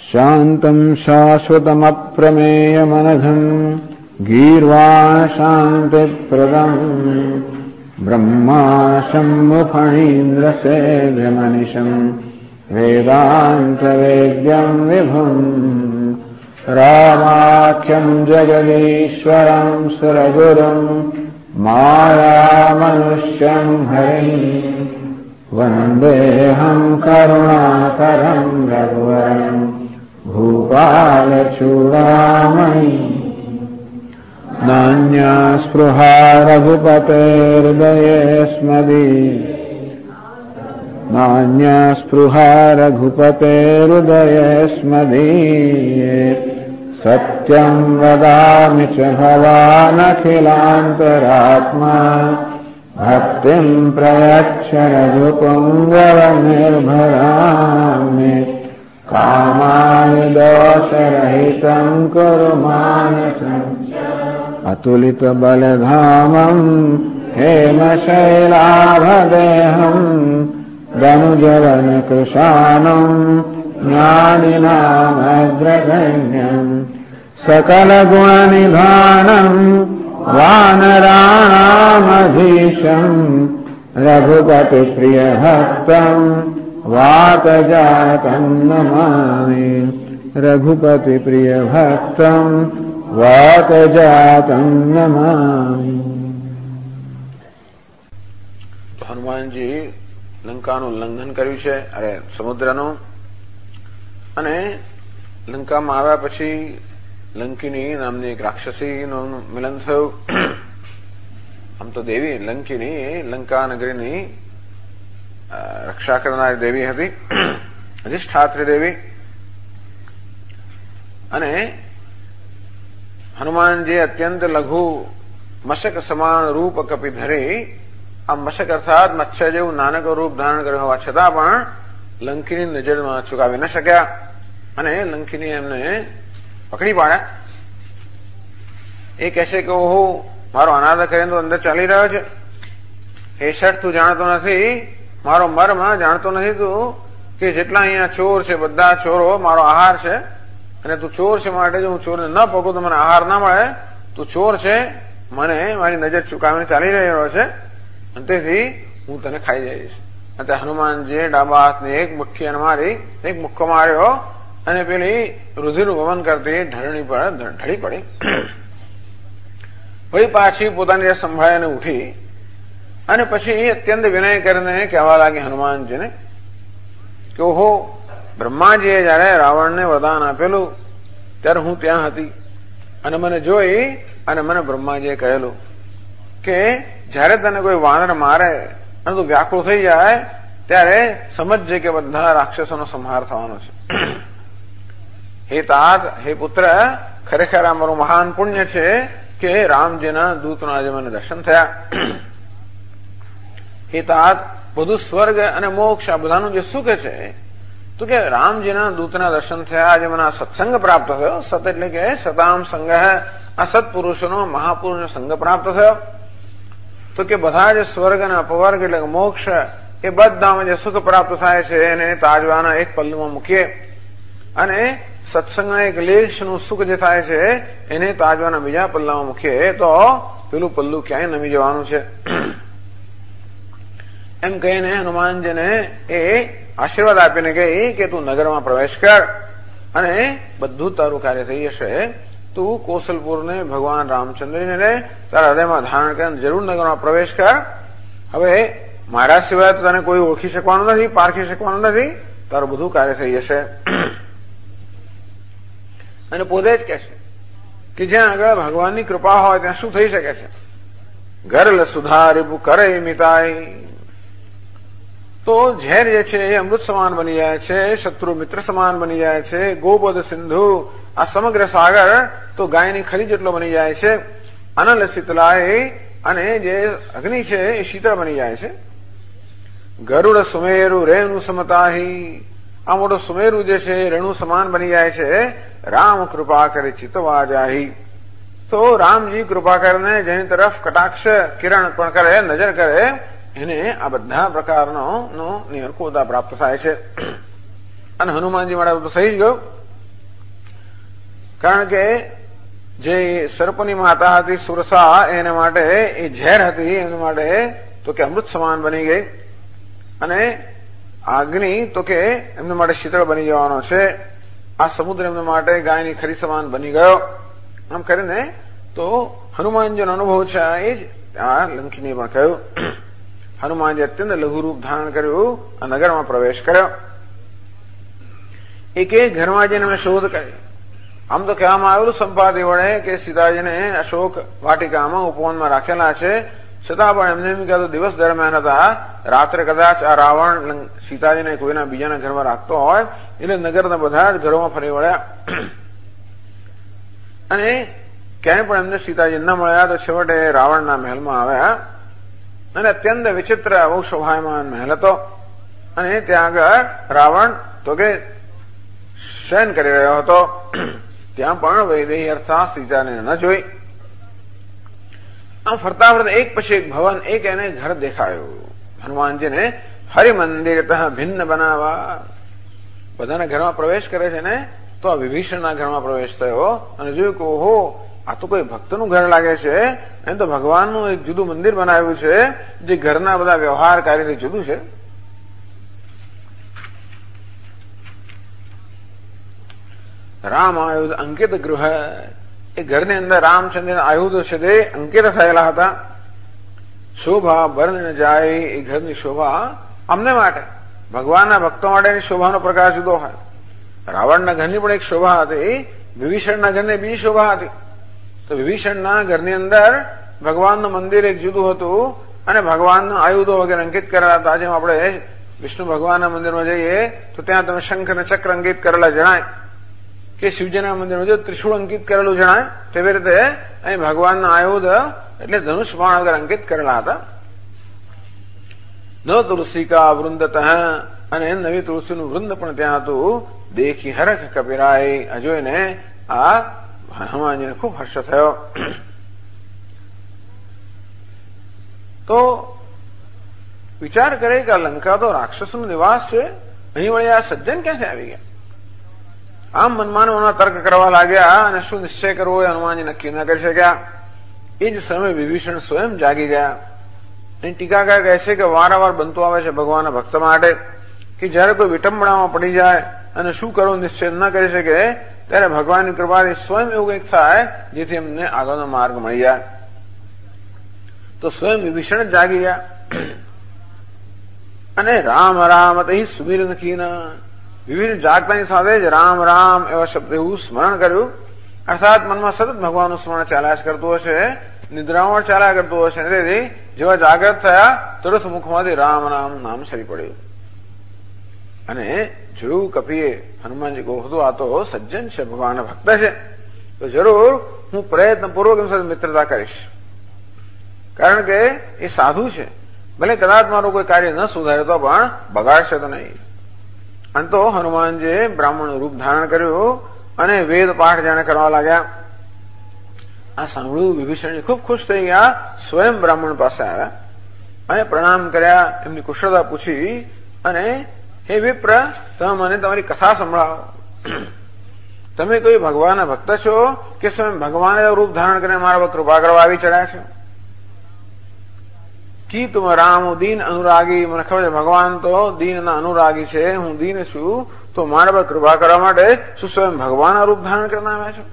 શાંતમ શાશ્વતમપ્રમેયમનઘં ગીર્વા શાંતિપ્રદં બ્રહ્મા શંભુફણીન્દ્ર સેવ્યમનિશં વેદાંતવેદ્યં વિભું રામાખ્યં જગદીશ્વરં સુરગુરું માયામનુષ્યં હરિં વંદેહં કરુણાકરં રઘુવરં ભૂપાલચૂડામણિ નાન્યા સ્પૃહા રઘુપતેર્હૃદયે સ્મદીયે સત્યં વદામિ ચ ભવાનખિલાંતરાત્મા ભક્તિં પ્રયચ્છ રઘુપુંગવનિર્ભરામિ કામાય દોષરહિतं કુરુ માનસં અતુલિતબલધામં હેમશૈલાભદેહં દનુજવનકૃશાનં જ્ઞાનિનામગ્રગણ્યં સકલગુણનિધાનં વાનરાણામધીશં રઘુપતિપ્રિયભક્तं વાતજાतं નમામિ રઘુપતિપ્રિયભક્तं વાતજાतं નમામિ. હનુમાનજી લંકાનું ઉલ્લંઘન કર્યું છે, અરે સમુદ્રનું, અને લંકામાં આવ્યા પછી લંકિની નામની એક રાક્ષસીનું મિલન થયું. આમ તો દેવી લંકિની લંકા નગરીની રક્ષા કરનારી દેવી હતી, અધિષ્ઠાત્રી દેવી. અને હનુમાનજી અત્યંત લઘુ મશક સમાન રૂપ કપી ધરી, આ મશક અર્થાત મત્સ્ય જેવું નાનકડું રૂપ ધારણ કર્યું હોવા છતાં પણ લંકીની નજરમાં ચુકાવી ન શક્યા અને લંકીની એમને પકડી પાડ્યા. એ કહેશે કે ઓહો, મારો અનાદર કરીને તો અંદર ચાલી રહ્યો છે, એ શર્ટ તું જાણતો નથી, મારો મર્મ જાણતો નથી તું, કે જેટલા અહીંયા ચોર છે બધા ચોરો મારો આહાર છે, અને તું ચોર છે માટે જો હું ચોરને ન પકડું તો મને આહાર ના મળે. તું ચોર છે, મને મારી નજર ચુકાવીને ચાલી રહ્યો છે, અને તેથી હું તને ખાઈ જઈશ. અને હનુમાનજીએ ડાબા હાથની એક મુઠ્ઠી મારી, એક મુક્કો માર્યો અને પેલી રુધિરનું વમન કરતી ઢળણી પર ઢળી પડી. વળી પાછી પોતાની સંભાળીને ઉઠી અને પછી અત્યંત વિનય કરીને કહેવા લાગી હનુમાનજીને કે ઓહો, બ્રહ્માજીએ જયારે રાવણને વરદાન આપેલું ત્યારે હું ત્યાં હતી, અને મને જોઈ અને મને બ્રહ્માજીએ કહેલું કે જયારે તને કોઈ વાનર મારે અને તું વ્યાકુળ થઈ જાય ત્યારે સમજજે કે બધા રાક્ષસોનો સંહાર થવાનો છે. હે તાત, હે પુત્ર, ખરેખર આ મારું મહાન પુણ્ય છે કે રામજીના દૂતના આજે મને દર્શન થયા. હે તાત, બધું સ્વર્ગ અને મોક્ષ આ બધાનું જે સુખ છે, તો કે રામજીના દૂતના દર્શન થયા, આજે મને આ સત્સંગ પ્રાપ્ત થયો. સત એટલે કે સતામ સંગ, આ સત્પુરુષોનો મહાપુરુષનો સંગ પ્રાપ્ત થયો. તો કે બધા જે સ્વર્ગ અને અપવર્ગ એટલે મોક્ષ એ બધામાં જે સુખ પ્રાપ્ત થાય છે એને તાજવાના એક પલ્લુમાં મૂકીએ, અને સત્સંગના એક લેશનું સુખ જે થાય છે એને તાજવાના બીજા પલ્લામાં મૂકીએ તો પેલું પલ્લુ ક્યાંય નમી જવાનું છે. એમ કહીને હનુમાનજીને એ આશીર્વાદ આપીને કહી કે તું નગરમાં પ્રવેશ કર અને બધું તારું કાર્ય થઈ જશે. તું કૌશલપુરને ભગવાન રામચંદ્રને લે, તારા હૃદયમાં ધારણ કરીને જરૂર નગરમાં પ્રવેશ કર. હવે મારા સિવાય તને કોઈ ઓળખી શકવાનું નથી, પારખી શકવાનું નથી, તારું બધું કાર્ય થઈ જશે. અને પોતે જ કહેશે કે જ્યાં આગળ ભગવાનની કૃપા હોય ત્યાં શું થઈ શકે છે. ગરલ સુધારીબુ કરે મિતાઈ, તો ઝેર જે છે એ અમૃત સમાન બની જાય છે, શત્રુ મિત્ર સમાન બની જાય છે, ગોબદ સિંધુ આ સમગ્ર સાગર તો ગાયની ખરી જેટલો બની જાય છે, અનલ શીતલાય અને જે અગ્નિ છે એ શીતળ બની જાય છે. ગરુડ સુમેરુ રેણુ સમતાહી, આ મોટો સુમેરુ જે છે એ રેણુ સમાન બની જાય છે. રામ કૃપા કરે ચિતવા જાહી, તો રામજી કૃપા કરીને જેની તરફ કટાક્ષ કિરણ પણ કરે, નજર કરે, એને આ બધા પ્રકારનો નિર્કુળતા પ્રાપ્ત થાય છે. અને હનુમાનજી માટે તો થઈ જ ગયું. કારણ કે જે સર્પની માતા હતી સુરસા, એને માટે એ ઝેર હતી, એના માટે તો કે અમૃત સમાન બની ગઈ, અને અગ્નિ તો કે એમના માટે શીતળ બની જવાનો છે. આ સમુદ્ર એમના માટે ગાયની ખરી સમાન બની ગયો. આમ કરીને તો હનુમાનજીનો અનુભવ છે એ જ આ લંકીને પણ કહ્યું. હનુમાનજી અત્યંત લઘુ રૂપ ધારણ કર્યું, આ નગરમાં પ્રવેશ કર્યો. એક એક ઘરમાં જઈને અમે શોધ કરી. આમ તો કહેવામાં આવેલું સંપાદી વડે કે સીતાજીને અશોક વાટિકામાં ઉપવનમાં રાખેલા છે, છતાં પણ એમને એમ કહેતું દિવસ દરમિયાન હતા, રાત્રે કદાચ આ રાવણ સીતાજીને કોઈના બીજાના ઘરમાં રાખતો હોય એટલે નગરના બધા જ ઘરોમાં ફરી વળ્યા, અને ક્યાંય પણ એમને સીતાજી ન મળ્યા. તો છેવટે રાવણના મહેલમાં આવ્યા, અને અત્યંત વિચિત્ર બહુ શોભાયમાન મહેલ હતો, અને ત્યાં આગળ રાવણ તો કે શયન કરી રહ્યો હતો. ત્યાં પણ વૈદેહી અર્થાત સીતાને ન જોઈ. આમ ફરતા ફરતા એક પછી એક ભવન, એક એને ઘર દેખાયું. હનુમાનજીને હરિમંદિર ભિન્ન બનાવવા, બધાના ઘરમાં પ્રવેશ કરે છે ને, તો આ વિભીષણના ઘરમાં પ્રવેશ થયો અને જોયું કે ઓહો, આ તો કોઈ ભક્તનું ઘર લાગે છે. એને તો ભગવાનનું એક જુદું મંદિર બનાવ્યું છે, જે ઘરના બધા વ્યવહાર કાર્યથી જુદું છે. રામ આયુધ અંકિત ગૃહ, એ ઘરની અંદર રામચંદ્ર આયુધ છે તે અંકિત થયેલા હતા. શોભા વર્ણન જાય, એ ઘરની શોભા અમને માટે, ભગવાનના ભક્તો માટેની શોભાનો પ્રકાર જુદો હોય. રાવણના ઘરની પણ એક શોભા હતી, વિભીષણના ઘરની બીજી શોભા હતી. તો વિભીષણના ઘરની અંદર ભગવાનનું મંદિર એક જુદું હતું, અને ભગવાનના આયુધો વગેરે અંકિત કરેલા હતા. જેમ આપણે વિષ્ણુ ભગવાનના મંદિરમાં જઈએ તો ત્યાં તમે શંખ અને ચક્ર અંકિત કરેલા જણાય, કે શિવજીના મંદિરમાં જો ત્રિશુળ અંકિત કરેલું જણાય, તેવી રીતે અહીં ભગવાનના આયુધ એટલે ધનુષ બાણ વગેરે અંકિત કરેલા હતા. ન તુલસીકા વૃંદત, અને નવી તુલસીનું વૃંદ પણ ત્યાં હતું. દેખી હરખ કપિરાય, જોઈને આ હનુમાનજીને ખૂબ હર્ષ થયો. તો વિચાર કરે કે આ લંકા તો રાક્ષસનું નિવાસ છે, અહીં વળી આ સજ્જન ક્યાંથી આવી ગયા? આમ મનમાં તર્ક કરવા લાગ્યા, અને શું નિશ્ચય કરવો એ હનુમાનજી નક્કી ન કરી શક્યા. એ જ સમયે વિભીષણ સ્વયં જાગી ગયા. એની ટીકાકાર કહે છે કે વારંવાર બનતું આવે છે ભગવાનના ભક્ત માટે કે જયારે કોઈ વિટંબણામાં પડી જાય અને શું કરવું નિશ્ચય ન કરી શકે, ત્યારે ભગવાનની કૃપાથી સ્વયં એવું કંઈક થાય જેથી એમને આગળનો માર્ગ મળી જાય. તો સ્વયં વિભીષણ જ જાગી ગયા, અને રામ રામ તહી સુમીર નખીના, વિભીષણ જાગતાની સાથે જ રામ રામ એવા શબ્દ એવું સ્મરણ કર્યું. અર્થાત મનમાં સતત ભગવાનનું સ્મરણ ચાલ્યા જ કરતું હશે, નિદ્રામાં ચાલ્યા કરતું હશે. તેથી જેવા જાગૃત થયા તરત મુખમાંથી રામ રામ નામ સરી પડ્યું, અને જોયું કપિએ હનુમાનજી કહું હતું આ તો સજ્જન છે, ભગવાનના ભક્ત છે, તો જરૂર હું પ્રયત્નપૂર્વક એમ સાથે મિત્રતા કરીશ, કારણ કે એ સાધુ છે. ભલે કદાચ મારું કોઈ કાર્ય ન સુધારે તો પણ બગાડશે તો નહીં. અને તો હનુમાનજીએ બ્રાહ્મણ રૂપ ધારણ કર્યું અને વેદ પાઠ જાણે કરવા લાગ્યા. આ સાંભળ્યું વિભીષણજી ખૂબ ખુશ થઈ ગયા, સ્વયં બ્રાહ્મણ પાસે આવ્યા અને પ્રણામ કર્યા, એમની કુશળતા પૂછી, અને હે વિપ્ર, તમે મને તમારી કથા સંભળાવો. તમે કોઈ ભગવાનના ભક્ત છો કે સ્વયં ભગવાને રૂપ ધારણ કરીને મારા પર કૃપા કરવા આવી ચડ્યા છો? કી તુમ રામ દીન અનુરાગી, મને ખબર છે ભગવાન તો દીનના અનુરાગી છે, હું દીન છું, તો મારા પર કૃપા કરવા માટે શું સ્વયં ભગવાનના રૂપ ધારણ કરીને આવ્યા છો?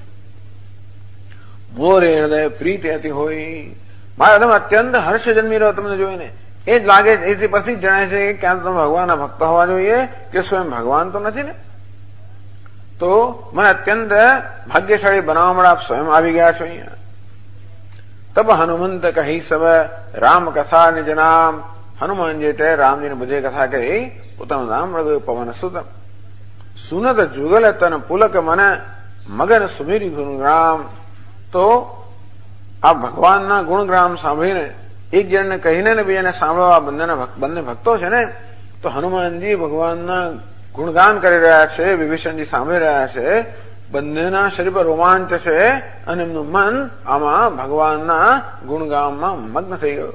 મોરે હૃદય પ્રીતિ હતી હોય, મારા તમે અત્યંત હર્ષ જન્મી રહ્યો તમને જોઈને. એ જ લાગે, એથી પછી જ જણાય છે કે ક્યાં તમે ભગવાનના ભક્ત હોવા જોઈએ કે સ્વયં ભગવાન તો નથી ને. તો મને અત્યંત ભાગ્યશાળી બનાવવા માટે આપ સ્વયં આવી ગયા છો અહીંયા. તબ હનુમંત કહી સબ રામ કથા નિજ નામ, હનુમાનજી તે રામજીને બધી કથા કહી, પોતાનું નામ રઘુ પવન સુત. સુનત જુગલ તન પુલક મન મગન સુમીરી ગુણગ્રામ. તો આ ભગવાનના ગુણગ્રામ સાંભળીને એક જણને કહીને ને બીજાને સાંભળવા બંને ભક્તો છે ને, તો હનુમાનજી ભગવાનના ગુણગાન કરી રહ્યા છે, વિભીષણજી સાંભળી રહ્યા છે, બંનેના શરીર પર રોમાંચ છે, અને એમનું મન આમાં ભગવાનના ગુણગાનમાં મગ્ન થઈ ગયું.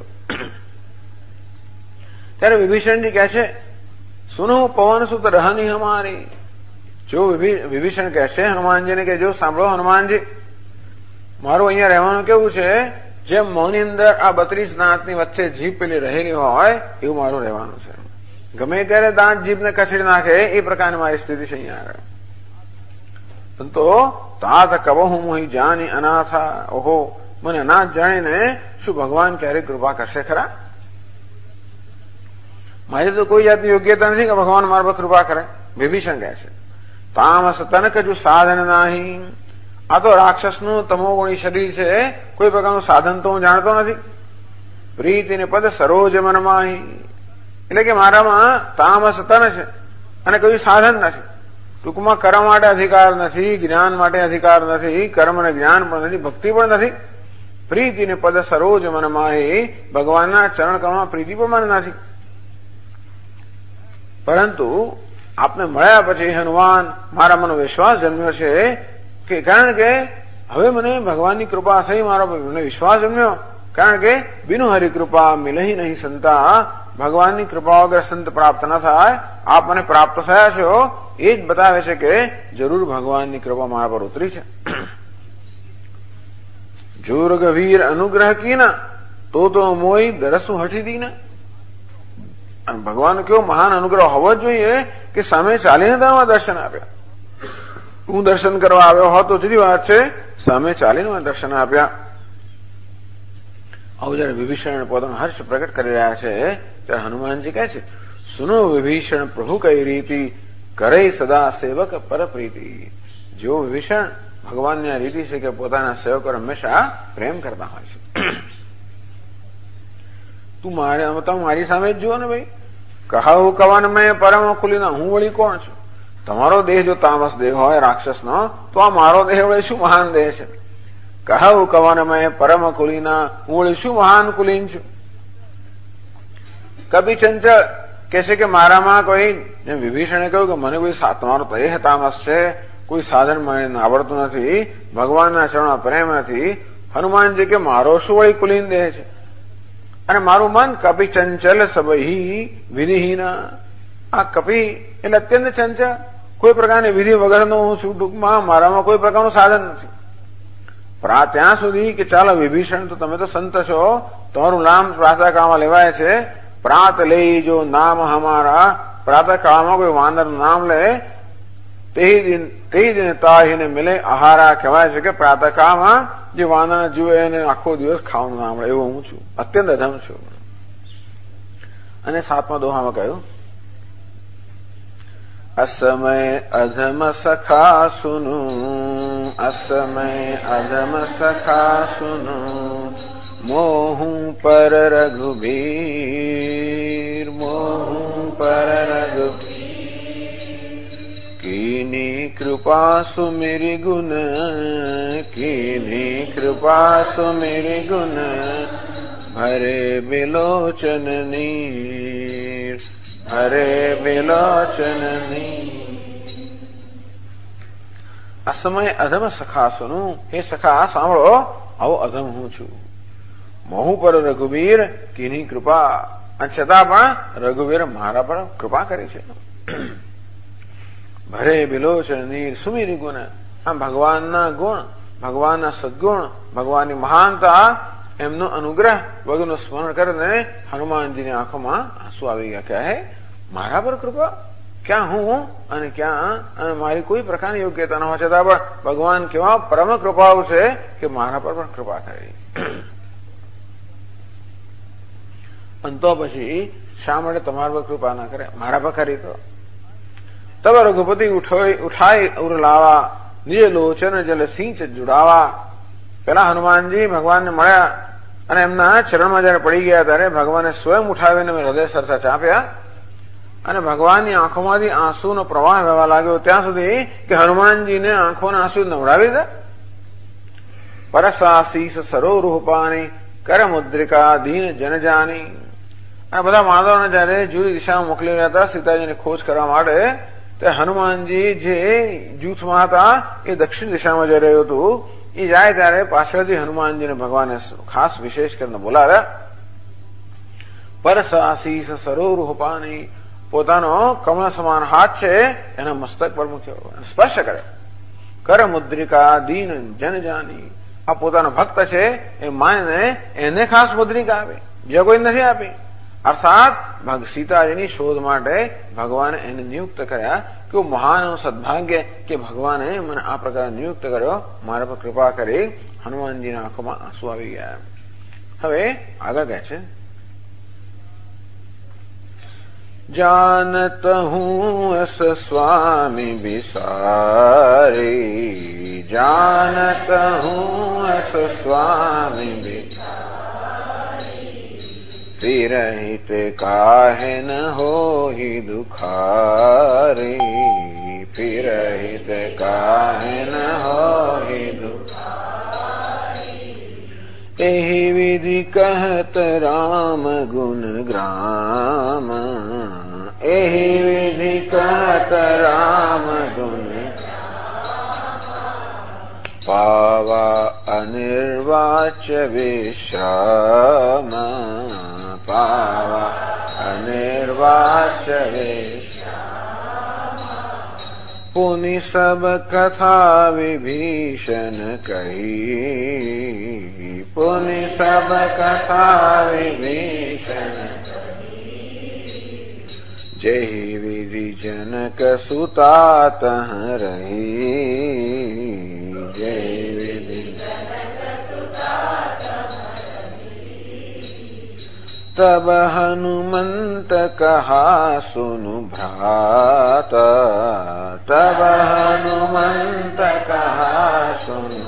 ત્યારે વિભીષણજી કહે છે, સુનો પવન સુત રહની હમારી, જો વિભીષણ કહેશે હનુમાનજીને કે જો સાંભળો હનુમાનજી, મારું અહીંયા રહેવાનું કેવું છે, જેમ મોંની અંદર આ 32 દાંતની વચ્ચે જીભ પેલી રહેલી હોય એવું મારું રહેવાનું છે. ગમે ત્યારે દાંત જીભને કચડી નાખે એ પ્રકારની મારી સ્થિતિ છે અહીંયા આગળ. તો તાત કબહુ મોહી જાની અનાથા. ઓહો, મને અનાથ જાણીને શું ભગવાન ક્યારેક કૃપા કરશે ખરા? મારી તો કોઈ જાતની યોગ્યતા નથી કે ભગવાન મારા પર કૃપા કરે. વિભીષણ કહે છે તામસ તનક જો સાધન નાહી. આ તો રાક્ષસનું તમોગુણી શરીર છે, કોઈ પ્રકારનું સાધન તો હું જાણતો નથી. પ્રીતિને પદ સરોજ મનમાહી. એટલે કે મારામાં તામસ તન છે અને કોઈ સાધન નથી. ટૂંકમાં કર્મ માટે અધિકાર નથી, જ્ઞાન માટે અધિકાર નથી, કર્મ અને જ્ઞાન પણ નથી, ભક્તિ પણ નથી. પ્રીતિને પદ સરોજ મનમાહી. ભગવાનના ચરણ કમળમાં પ્રીતિ પણ મને નથી. પરંતુ આપને મળ્યા પછી હનુમાન મારા મનો વિશ્વાસ જન્મ્યો છે કે કારણ કે હવે મને ભગવાનની કૃપા થઈ, મારો મને વિશ્વાસ જન્મ્યો. કારણ કે બિનુ હરિ કૃપા મિલહી નહીં સંતા. ભગવાનની કૃપા વગર સંત પ્રાપ્ત ન થાય. આપ મને પ્રાપ્ત થયા છો એ જ બતાવે છે કે જરૂર ભગવાનની કૃપા મારા પર ઉતરી છે. જોર ગભીર અનુગ્રહ કીના તો મોઈ દરસું હઠી દીના. અને ભગવાન કેવો મહાન અનુગ્રહ હોવો જોઈએ કે સામે ચાલીને તમે દર્શન આપ્યા. હું દર્શન કરવા આવ્યો હોત તો જુદી વાત છે, સામે ચાલીને મને દર્શન આપ્યા. આવું જયારે વિભીષણ પોતાનો હર્ષ પ્રગટ કરી રહ્યા છે ત્યારે હનુમાનજી કહે છે સુનો વિભીષણ પ્રભુ કઈ રીતિ કરે સદા સેવક પર પ્રીતિ. જો વિભીષણ ભગવાનની આ રીતિ છે કે પોતાના સેવકો હંમેશા પ્રેમ કરતા હોય છે. તું મારી સામે જ જુઓ ને ભાઈ. કહું કવન મેં પરમ ખુલીના. હું વળી કોણ છું? તમારો દેહ જો તામસ દેહ હોય રાક્ષસનો તો આ મારો દેહ વળી શું મહાન દેહ છે? કહું કવન મેં પરમ ખુલીના. હું વળી શું મહાન કુલીન છું? કભી ચંચળ કે છે કે મારામાં કોઈ, જેમ વિભીષણે કહ્યું કે મને કોઈ તમારો દેહ તામસ છે, કોઈ સાધન મને આવડતું નથી, ભગવાનના ચરણમાં પ્રેમ નથી. હનુમાનજી કે મારો શું વળી કુલીન દેહ છે? અને મારું મન કપી ચંચલ સબહી વિધિહીન. આ કપી એટલે અત્યંત ચંચળ, કોઈ પ્રકારની વિધિ વગરનો હું છું. ટૂંકમાં મારામાં કોઈ પ્રકારનું સાધન નથી. ત્યાં સુધી કે ચાલો વિભીષણ તો તમે તો સંત છો, તમારું નામ પ્રાતઃકાળમાં લેવાય છે. પ્રાત લઈ જો નામ હમારા. પ્રાતઃકાળમાં કોઈ વાનર નામ લે તે દિન તાહીને મિલે આહારા. કહેવાય છે કે પ્રાતઃકાળમાં જે વાનર જુએ એને આખો દિવસ ખાવાનું ના મળે એવો હું છું. અત્યંત અધમ છું. અને 7મા દોહામાં કહ્યું અસમય અધમ સખા સુનુ. અસમય અધમ સખા સુનુ મોહું પર રઘુબીર. મોહું પર રઘુબીર કીની કૃપા સુમેરી ગુણ. કીની કૃપા સુમેરી ગુણ ભરે બિલોચન નીર. હરે બિલોચન નીર. અસમય અધમ સખા સુનું. હે સખા સાંભળો, આવો અધમ હું છું. મોહુ પર રઘુવીર કીની કૃપા. અને છતાં પણ રઘુવીર મારા પર કૃપા કરી છે. ભરે બિલોચન નીર સુમેરી ગુણ. આમ ભગવાનના ગુણ, ભગવાનના સદગુણ, ભગવાનની મહાનતા, એમનો અનુગ્રહ વગરનું સ્મરણ કરીને હનુમાનજીની આંખોમાં આંસુ આવી ગયા. કે હે મારા પર કૃપા? ક્યાં હું અને ક્યાં અને મારી કોઈ પ્રકારની યોગ્યતા ન હોય છતાં પણ ભગવાન કેવા પરમ કૃપાળુ છે કે મારા પર પણ કૃપા કરી. અને તો પછી શા માટે તમારા પર કૃપા ના કરે? મારા પર કરી તો. તબ રઘુપતિ ઉઠાઈ ઉર લાવા. નિજ લોચન જલ સિંચ જુડાવા. પેલા હનુમાનજી ભગવાનને મળ્યા અને એમના ચરણમાં જયારે પડી ગયા ત્યારે ભગવાને સ્વયં ઉઠાવીને હૃદય સરસા ચાપ્યા અને ભગવાનની આંખોમાંથી આંસુનો પ્રવાહ વહેવા લાગ્યો ત્યાં સુધી કે હનુમાનજીને આંખોના આંસુ નવડાવી દે. પરસાશીષ સરોરૂપાની કર મુદ્રિકા દીન જનજાની. અને બધા માધવને જયારે જુદી દિશામાં મોકલી રહ્યા હતા સીતાજીની ખોજ કરવા માટે, ત્યારે હનુમાનજી જે જૂથમાં હતા એ દક્ષિણ દિશામાં જઈ રહ્યું હતું. એ જાય ત્યારે પાછળથી હનુમાનજીને ભગવાને ખાસ વિશેષ કરીને બોલાવ્યા. પરસાશીષ સરોરૂપાની. પોતાનો કમળ સમાન હાથ છે એના મસ્તક પર મૂક્યો, સ્પર્શ કરે. કર મુદ્રિકા દીન જન જાની. આ પોતાનો ભક્ત છે એ માનીને એને ખાસ મુદ્રિકા આપે, બીજા કોઈ નથી આપી. અર્થાત સીતાજીની શોધ માટે ભગવાને એને નિયુક્ત કર્યા. કેવું મહાન સદભાગ્ય કે ભગવાને મને આ પ્રકારે નિયુક્ત કર્યો, મારા પર કૃપા કરી. હનુમાનજીના આંખોમાં આંસુ આવી ગયા. હવે આગળ કહે છે, जानत हूँ अस स्वामी बिसारी, जानत हूँ अस स्वामी बिसारी, विरहित काहे न होहि दुखारी, विरहित काहे न होहि दुखारी। एहि विधि कहत राम गुण ग्राम, एहि विधि कहत राम गुण पावा अनिर्वाच्य विश्राम, पावा अनिर्वाच्य विश्राम। पुनि सब कथा विभीषण कही, पुनि सब कथा विभीषण जहि विधि जनक सुता तह रही, जहि विधि जनक सुता तह रही। तब हनुमंत कहा सुनु भ्राता, तब हनुमंत कहा सुनु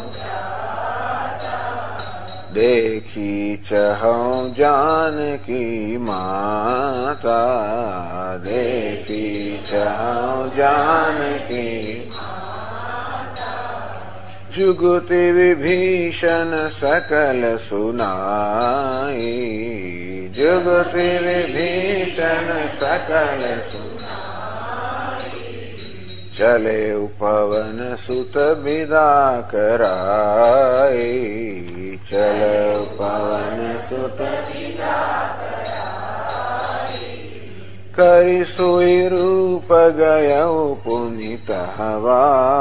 देखी चहु जानकी माता, देखी चहु जानकी माता। जुगति विभीषण सकल सुनाई, जुगति विभीषण सकल सुनाई। चले उपवन सुत विदा कराई, चल पवन सुत विदा कराई। करि सोई रूप गयौ पुनीत हवा,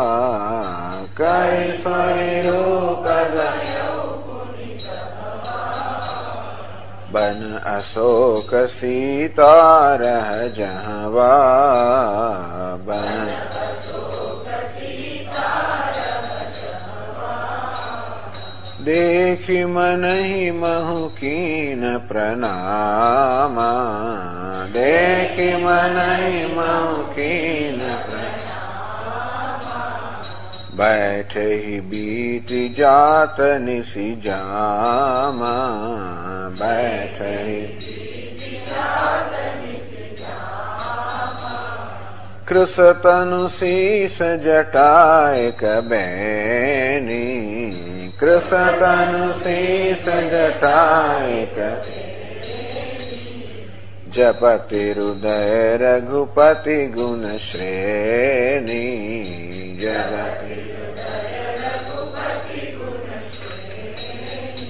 करि सोई रूप गयौ पुनीत हवा। बन अशोक सीता रह जहवा, बन देखि मनहि महु कीन प्रणाम, देखि मनहि महु कीन प्रणाम। बैठहि बीत जात निसि जाम, बैठहि बीत जात निसि जाम। कृश तनु शीस जटाय कबैनी, कृश तनु शीस जटाय जपति हृदय रघुपति गुण श्रेणी, जपति हृदय रघुपति गुण श्रेणी।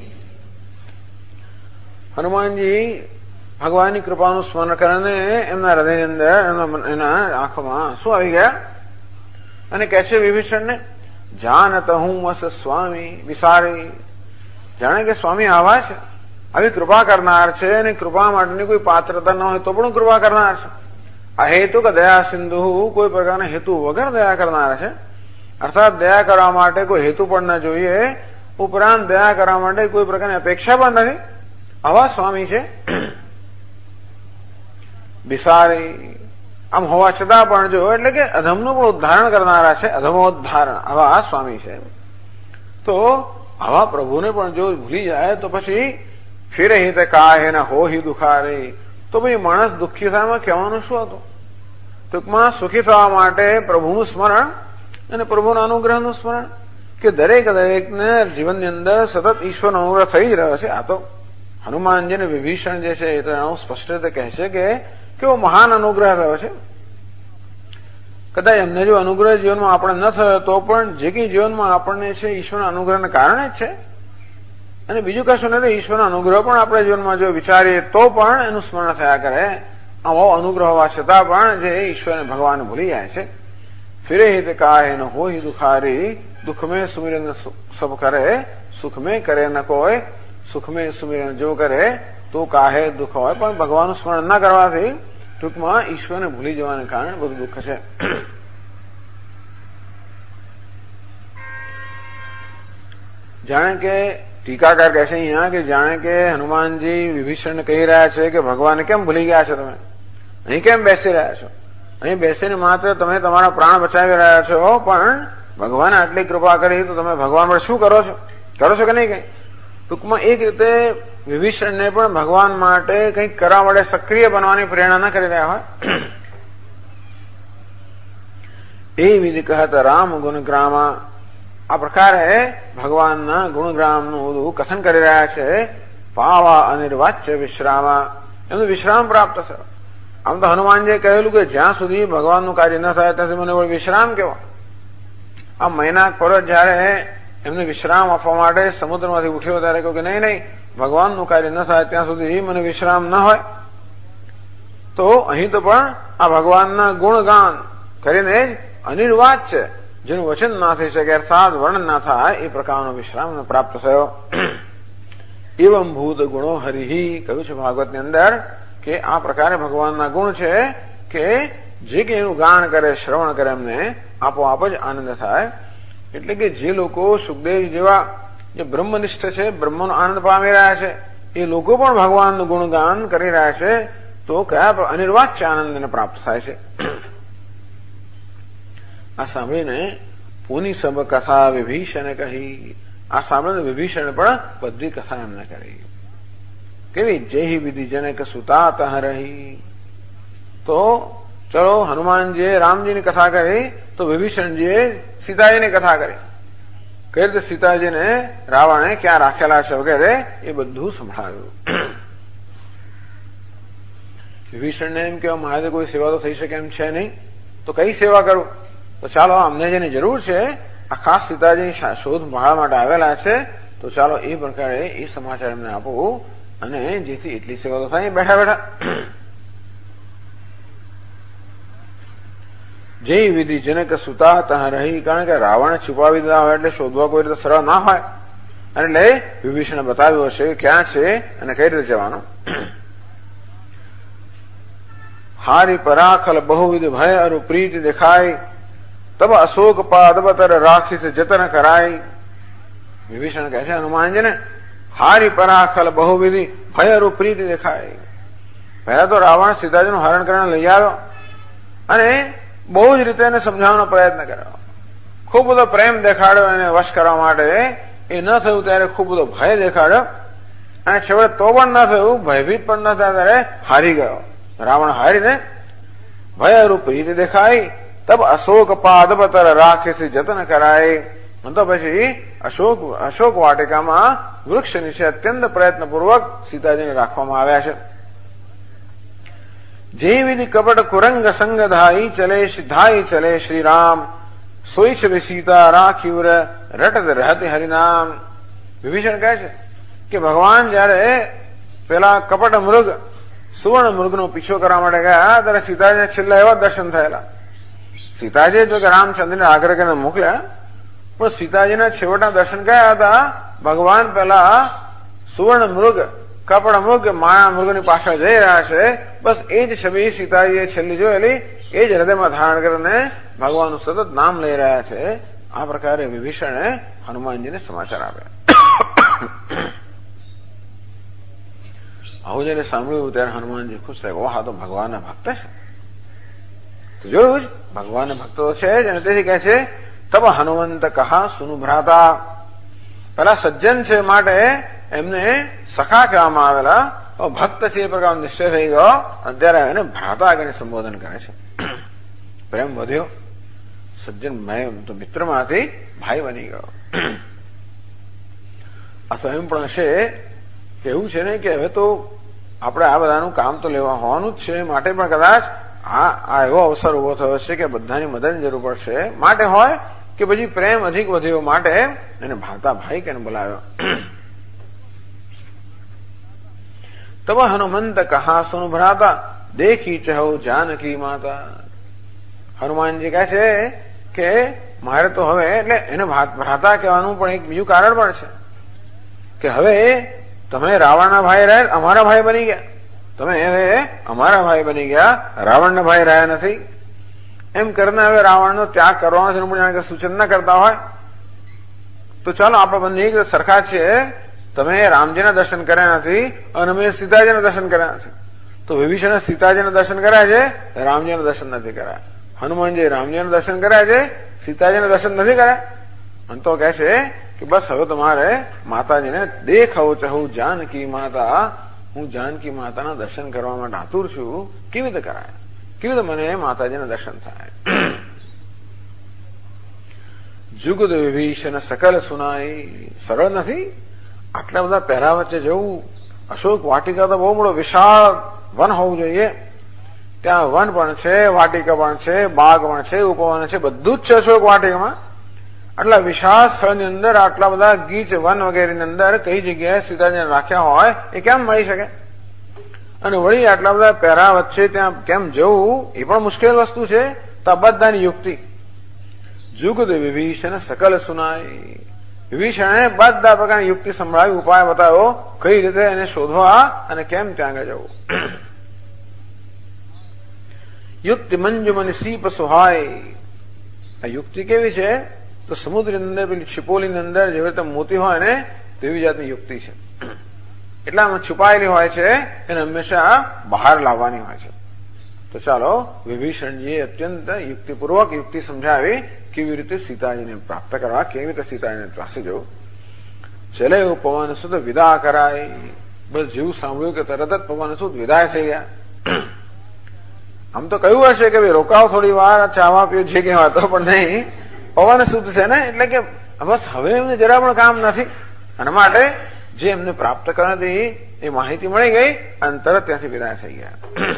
હનુમાનજી ભગવાનની કૃપાનું સ્મરણ કરીને એમના હૃદયની અંદર એના આંખોમાં શું આવી ગયા અને કહે છે વિભીષણને, जानत हूं अस स्वामी विसारी, જાણે કે સ્વામી આવા છે, આવી કૃપા કરનાર છે અને કૃપા માટેની કોઈ પાત્રતા ન હોય તો પણ કૃપા કરનાર છે. આ હેતુ કે દયા સિંધુ, કોઈ પ્રકારના હેતુ વગર દયા કરનાર છે. અર્થાત દયા કરવા માટે કોઈ હેતુ પણ ન જોઈએ, ઉપરાંત દયા કરવા માટે કોઈ પ્રકારની અપેક્ષા પણ નથી. આવા સ્વામી છે. બિસારી આમ હોવા છતાં પણ જો એટલે કે અધમનું પણ ઉદ્ધારણ કરનારા છે, અધમોદ્ધારણ આવા આ સ્વામી છે. તો આવા પ્રભુને પણ જો ભૂલી જાય તો પછી ફિરે હિત કાહે ન હોહિ દુખારે, તો ભાઈ માણસ દુઃખી થવામાં કહેવાનું શું હતું? ટૂંકમાં સુખી થવા માટે પ્રભુનું સ્મરણ અને પ્રભુના અનુગ્રહનું સ્મરણ, કે દરેક દરેકને જીવનની અંદર સતત ઈશ્વરનો અનુગ્રહ થઈ જ રહ્યો છે. આ તો હનુમાનજી અને વિભીષણ જે છે એ તો સ્પષ્ટ રીતે કહે છે કે કેવો મહાન અનુગ્રહ થયો છે. કદાચ એમને જો અનુગ્રહ જીવનમાં આપણે ન થયો તો પણ જે કંઈ જીવનમાં આપણને છે ઈશ્વરના અનુગ્રહને કારણે જ છે. અને બીજું કશું નથી, ઈશ્વરનો અનુગ્રહ પણ આપણે જીવનમાં જો વિચારીએ તો પણ એનું સ્મરણ થયા કરે. આવો અનુગ્રહ હોવા છતાં પણ જે ઈશ્વરને ભગવાન ભૂલી જાય છે. ફિરે હિત કાહે ન હોય દુખારી, દુઃખ મેં સુમિરન સબ કરે, સુખ મેં કરે ન કોઈ, સુખ મેં સુમિરન જો કરે તો કાહે દુઃખ હોય. પણ ભગવાનનું સ્મરણ ન કરવાથી ટૂંકમાં ઈશ્વરને ભૂલી જવાને કારણે બધું દુઃખ છે. જાણે કે ટીકાકાર કહે છે અહીંયા કે જાણે કે હનુમાનજી વિભીષણને કહી રહ્યા છે કે ભગવાનને કેમ ભૂલી ગયા છો, તમે અહીં કેમ બેસી રહ્યા છો, અહીં બેસીને માત્ર તમે તમારા પ્રાણ બચાવી રહ્યા છો, પણ ભગવાને આટલી કૃપા કરી તો તમે ભગવાન પર શું કરો છો કે નહીં? કઈ ટૂંકમાં એક રીતે વિભીષણને પણ ભગવાન માટે કંઈક કરવા માટે સક્રિય બનવાની પ્રેરણા ન કરી રહ્યા હોય. એ વિધિ કહત રામ ગુણગ્રામા, આ પ્રકારે ભગવાનના ગુણગ્રામનું બધું કથન કરી રહ્યા છે. પાવા અનિર્વાચ્ય વિશ્રામા, એમનું વિશ્રામ પ્રાપ્ત થયો. આમ તો હનુમાનજીએ કહેલું કે જ્યાં સુધી ભગવાનનું કાર્ય ન થાય ત્યાંથી મને વિશ્રામ કેવો. આ મૈનાક પર્વત જયારે એમને વિશ્રામ આપવા માટે સમુદ્રમાંથી ઉઠ્યો ત્યારે કહ્યું કે નહીં, ભગવાનનું કાર્ય ન થાય ત્યાં સુધી મને વિશ્રામ ન હોય. તો અહીં તો પણ આ ભગવાનના ગુણગાન કરીને જ અનિર્વાચ્ય, જેનું વચન ના થઈ શકે, અર્થાત વર્ણન ના થાય, એ પ્રકારનો વિશ્રામ પ્રાપ્ત થયો. એવમ ભૂત ગુણો હરિ, કહ્યું છે ભાગવતની અંદર કે આ પ્રકારે ભગવાનના ગુણ છે કે જે કે એનું ગાન કરે, શ્રવણ કરે, એમને આપોઆપ જ આનંદ થાય. એટલે કે જે લોકો સુખદેવ જેવા જે બ્રહ્મનિષ્ઠ છે, બ્રહ્મનો આનંદ પામી રહ્યા છે, એ લોકો પણ ભગવાનનું ગુણગાન કરી રહ્યા છે, તો કયા અનિર્વાચ્ય આનંદને પ્રાપ્ત થાય છે. આ સાંભળીને પુની સબ કથા વિભીષણ કહી, આ સાંભળીને વિભીષણ પણ બધી કથા એમને કરી. કેવી? જેહી વિધિ જનક સુતા તહ રહી. તો ચલો હનુમાનજીએ રામજીની કથા કરી, તો વિભીષણજીએ સીતાજીની કથા કરી. કઈ રીતે સીતાજીને રાવણે ક્યાં રાખેલા છે વગેરે એ બધું સંભળાવ્યું. વિભીષણને એમ કે મારે કોઈ સેવા તો થઈ શકે એમ છે નહીં, તો કઈ સેવા કરું? તો ચાલો અમને જેની જરૂર છે, આ ખાસ સીતાજીની શોધ ભાળવા માટે આવેલા છે, તો ચાલો એ પ્રકારે એ સમાચાર એમને આપવું, અને જેથી એટલી સેવા તો થાય બેઠા બેઠા. જે વિધિ જનક સુતા તહ રહી, કારણ કે રાવણે છુપાવી દીધા હોય એટલે શોધવા કોઈ રીતે સરળ ના હોય, એટલે વિભીષણે બતાવ્યું હશે કે ક્યાં છે અને કઈ રીતે જવાનું. હારી પરાખલ બહુવિધ ભય અરુ પ્રીતિ દેખાય, તબ અશોક પાદવતર રાખી સે જતન કરાય. વિભીષણ કહે છે હનુમાનજીને, હારી પરાખલ બહુવિધિ ભય અરુ પ્રીતિ દેખાય. પહેલા તો રાવણ સીતાજીનું હરણ કરીને લઈ આવ્યો અને બહુ જ રીતે એને સમજાવવાનો પ્રયત્ન કર્યો, ખૂબ બધો પ્રેમ દેખાડ્યો એને વશ કરવા માટે. એ ન થયું ત્યારે ખૂબ બધો ભય દેખાડ્યો, અને છેવટે તો પણ ન થયું, ભયભીત પણ ન થયા ત્યારે હારી ગયો. રાવણ હારીને ભય રૂપ રીતે દેખાય, તબ અશોક પાદપતર રાખે જતન કરાય. તો પછી અશોક વાટિકામાં વૃક્ષ નીચે અત્યંત પ્રયત્નપૂર્વક સીતાજીને રાખવામાં આવ્યા છે. જે વિધિ કપટ કુરંગ સંગ ધાઈ ચલે શ્રી રામ, સોઈ છ સીતા રાખ્યુર રટત રહતી હરિનામ. વિભીષણ કહે છે કે ભગવાન જયારે પેલા કપટ મૃગ સુવર્ણ મૃગનો પીછો કરવા માટે ગયા ત્યારે સીતાજીને છેલ્લા એવા દર્શન થયેલા. સીતાજીએ જો કે રામચંદ્રને આગ્રહ કરીને મોકલ્યા, પણ સીતાજીના છેવટના દર્શન ગયા હતા. ભગવાન પેલા સુવર્ણ મૃગ, કપડ મૃગ, માયા મૃગની પાછળ જઈ રહ્યા છે. બસ એ જ છબી સીતાજીએ છેલ્લી જોયેલી, એ જ હૃદયમાં ધારણ કરીને ભગવાનનું સતત નામ લઈ રહ્યા છે. આ પ્રકારે વિભીષણે હનુમાનજીને સમાચાર આપ્યા. આવું જયારે સાંભળ્યું ત્યારે હનુમાનજી ખુશ થાય, ઓહ, આ તો ભગવાનના ભક્ત છે. તો જોયું જ, ભગવાનના ભક્તો છે જ. અને તેથી કહે છે તબ હનુમંત કહા સુનુ ભ્રાતા. પેલા સજ્જન છે માટે એમને સખા કહેવામાં આવેલા, ભક્ત છે એ પ્રકાર નિશ્ચય થઈ ગયો, અને ત્યારે એને ભ્રાતા આગળ સંબોધન કરે છે. પ્રેમ વધ્યો, સજ્જન મિત્રમાંથી ભાઈ બની ગયો. અથવા એમ પણ હશે કે એવું છે ને કે હવે તો આપણે આ બધાનું કામ તો લેવા હોવાનું જ છે, માટે પણ કદાચ આ એવો અવસર ઉભો થયો છે કે બધાની મદદની જરૂર પડશે, માટે હોય કે પછી પ્રેમ અધિક વધ્યો માટે એને ભાતા ભાઈ કેને બોલાવ્યો. તબ હનુમંત કહા સુન ભ્રાતા, દેખી ચહો જાનકી માતા. હનુમાનજી કહે છે કે મારે તો હવે, એટલે એને ભ્રાતા કહેવાનું પણ એક બીજું કારણ પણ છે કે હવે તમે રાવણના ભાઈ રહ્યા, અમારા ભાઈ બની ગયા. તમે હવે અમારા ભાઈ બની ગયા, રાવણના ભાઈ રહ્યા નથી. એમ કરીને હવે રાવણનો ત્યાગ કરવાનો છે, જાણે કે સૂચન ન કરતા હોય તો ચાલો આપણે બંને એક સરખા છે. તમે રામજીના દર્શન કર્યા નથી અને અમે સીતાજીના દર્શન કર્યા નથી. તો વિભીષણે સીતાજીના દર્શન કર્યા છે, રામજીના દર્શન નથી કર્યા. હનુમાનજી રામજીના દર્શન કર્યા છે, સીતાજીના દર્શન નથી કર્યા. અને તો કહે છે કે બસ હવે તમારે માતાજીને દેખાવો ચાહું જાનકી માતા. હું જાનકી માતાના દર્શન કરવા માટે આતુર છું. કેવી રીતે કરાય? કેવી રીતે મને માતાજીના દર્શન થાય? જુગદ વિભીષણ સકલ સુનાઈ. સરળ નથી. આટલા બધા પહેરા વચ્ચે જવું. અશોક વાટિકા તો બહુ મોટો વિશાળ વન હોવું જોઈએ. ત્યાં વન પણ છે, વાટિકા પણ છે, બાગ પણ છે, ઉપવન છે, બધું જ છે અશોક વાટિકામાં. આટલા વિશાળ સ્થળની અંદર આટલા બધા ગીચ વન વગેરેની અંદર કઈ જગ્યાએ સીતાજીને રાખ્યા હોય એ કેમ મળી શકે? અને વળી આટલા બધા પહેરા વચ્ચે ત્યાં કેમ જવું એ પણ મુશ્કેલ વસ્તુ છે. તો આ બધાની યુક્તિ. જુગદ વિભીષણ સકલ સુનાઈ. વિભીષણે બધા પ્રકારની યુક્તિ સંભળાવી, ઉપાય બતાવ્યો કઈ રીતે એને શોધવા અને કેમ ત્યાં આગળ જવું. યુક્તિ મંજુમન સીપ સુહાય. આ યુક્તિ કેવી છે? તો સમુદ્રની અંદર પેલી છીપોલીની અંદર જેવી રીતે મોતી હોય ને તેવી જાતની યુક્તિ છે. એટલામાં છુપાયેલી હોય છે, એને હંમેશા બહાર લાવવાની હોય છે. તો ચાલો વિભીષણજીએ અત્યંત યુક્તિપૂર્વક યુક્તિ સમજાવી કેવી રીતે સીતાજીને પ્રાપ્ત કરવા, કેવી રીતે સીતાજીને પાસે જવું. ચલે પવન સુદ વિદા કરાય. બસ જેવું સાંભળ્યું કે તરત જ પવન સુદ વિદાય થઈ ગયા. આમ તો કહ્યું હશે કે ભાઈ રોકાવ થોડી વાર, ચાવા પીઓ જે કહેવા તો, પણ નહીં. પવન શુદ્ધ છે ને, એટલે કે બસ હવે એમને જરા પણ કામ નથી. અને માટે જે એમને પ્રાપ્ત કરવાની એ માહિતી મળી ગઈ અને તરત ત્યાંથી વિદાય થઈ ગયા.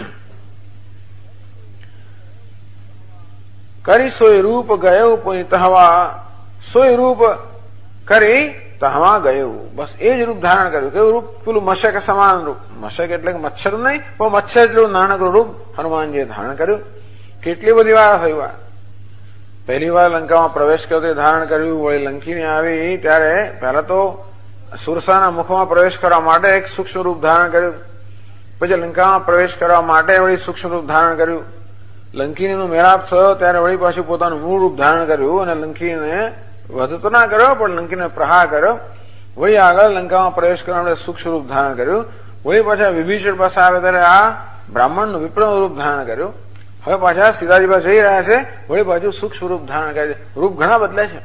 કરી સોય રૂપ ગયો પુનિ તહવા. સોય રૂપ કરી તહવા ગયું. બસ એ જ રૂપ ધારણ કર્યું. કેવું રૂપ? પેલું મશક સમાન રૂપ. મશક એટલે કે મચ્છર નહીં, પણ મચ્છર જેટલું નાનકડું રૂપ હનુમાનજીએ ધારણ કર્યું. કેટલી બધી વાર થયું. પહેલી વાર લંકામાં પ્રવેશ કર્યો તે ધારણ કર્યું. વળી લંકીને આવી ત્યારે પહેલા તો સુરસાના મુખમાં પ્રવેશ કરવા માટે એક સૂક્ષ્મ રૂપ ધારણ કર્યું. પછી લંકામાં પ્રવેશ કરવા માટે વળી સૂક્ષ્મ રૂપ ધારણ કર્યું. લંકીનો મેળાપ થયો ત્યારે વળી પાછું પોતાનું મૂળ રૂપ ધારણ કર્યું અને લંકીને વધ તો ના કર્યો પણ લંકીને પ્રહાર કર્યો. વળી આગળ લંકામાં પ્રવેશ કરવા માટે સૂક્ષ્મ રૂપ ધારણ કર્યું. વળી પાછા વિભીષણ પાસે આવે ત્યારે આ બ્રાહ્મણનું વિપ્રનું રૂપ ધારણ કર્યું. હવે પાછા સીતાજી પાસે જઈ રહ્યા છે, વળી પાછું સૂક્ષ્મ રૂપ ધારણ કરે છે. રૂપ ઘણા બદલે છે.